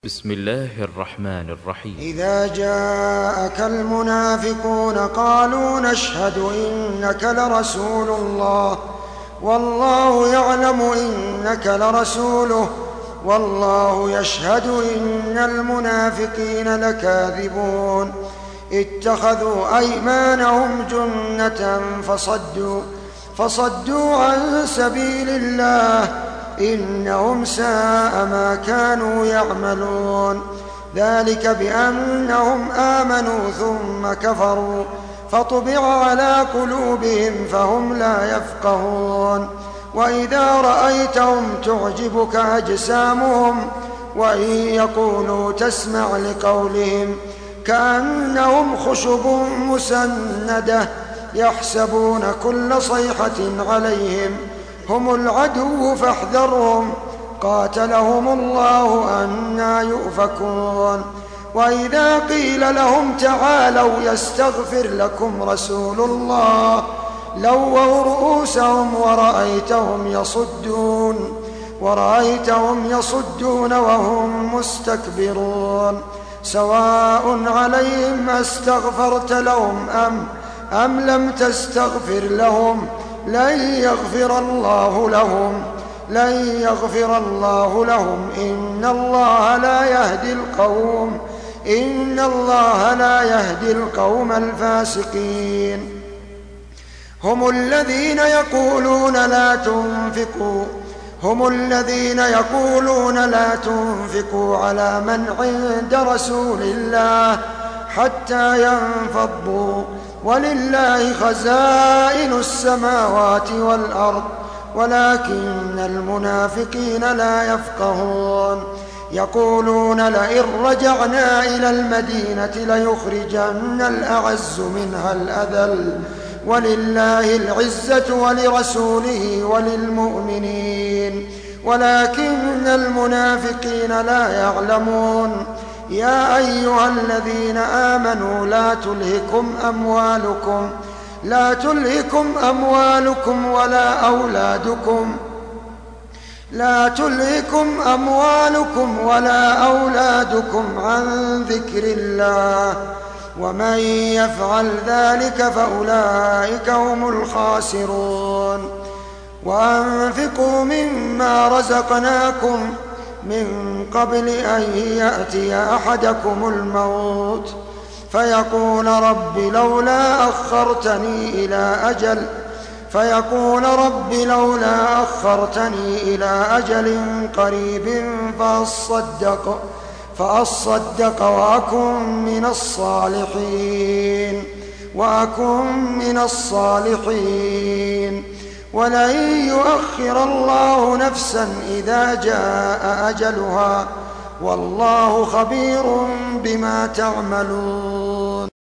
بسم الله الرحمن الرحيم. إذا جاءك المنافقون قالوا نشهد إنك لرسول الله والله يعلم إنك لرسوله والله يشهد إن المنافقين لكاذبون اتخذوا أيمانهم جنة فصدوا عن سبيل الله إنهم ساء ما كانوا يعملون ذلك بأنهم آمنوا ثم كفروا فطبع على قلوبهم فهم لا يفقهون وإذا رأيتهم تعجبك أجسامهم وإن يقولوا تسمع لقولهم كأنهم خشب مسندة يحسبون كل صيحة عليهم هم العدو فاحذرهم قاتلهم الله أنى يؤفكون وإذا قيل لهم تعالوا يستغفر لكم رسول الله لووا رؤوسهم ورأيتهم يصدون وهم مستكبرون سواء عليهم أستغفرت لهم أم لم تستغفر لهم لن يغفر الله لهم إن الله لا يهدي القوم الفاسقين هم الذين يقولون لا تنفقوا على من عند رسول الله حتى ينفضوا ولله خزائن السماوات والأرض ولكن المنافقين لا يفقهون يقولون لئن رجعنا إلى المدينة ليخرجن الأعز منها الأذل ولله العزة ولرسوله وللمؤمنين ولكن المنافقين لا يعلمون يا أيها الذين آمنوا لا تلهكم أموالكم ولا أولادكم عن ذكر الله ومن يفعل ذلك فأولئك هم الخاسرون وأنفقوا مما رزقناكم من قبل أن يأتي أحدكم الموت فيقول رب لولا أخرتني إلى أجل قريب فأصدق وأكن من الصالحين ولن يؤخر الله نفسا إذا جاء أجلها والله خبير بما تعملون.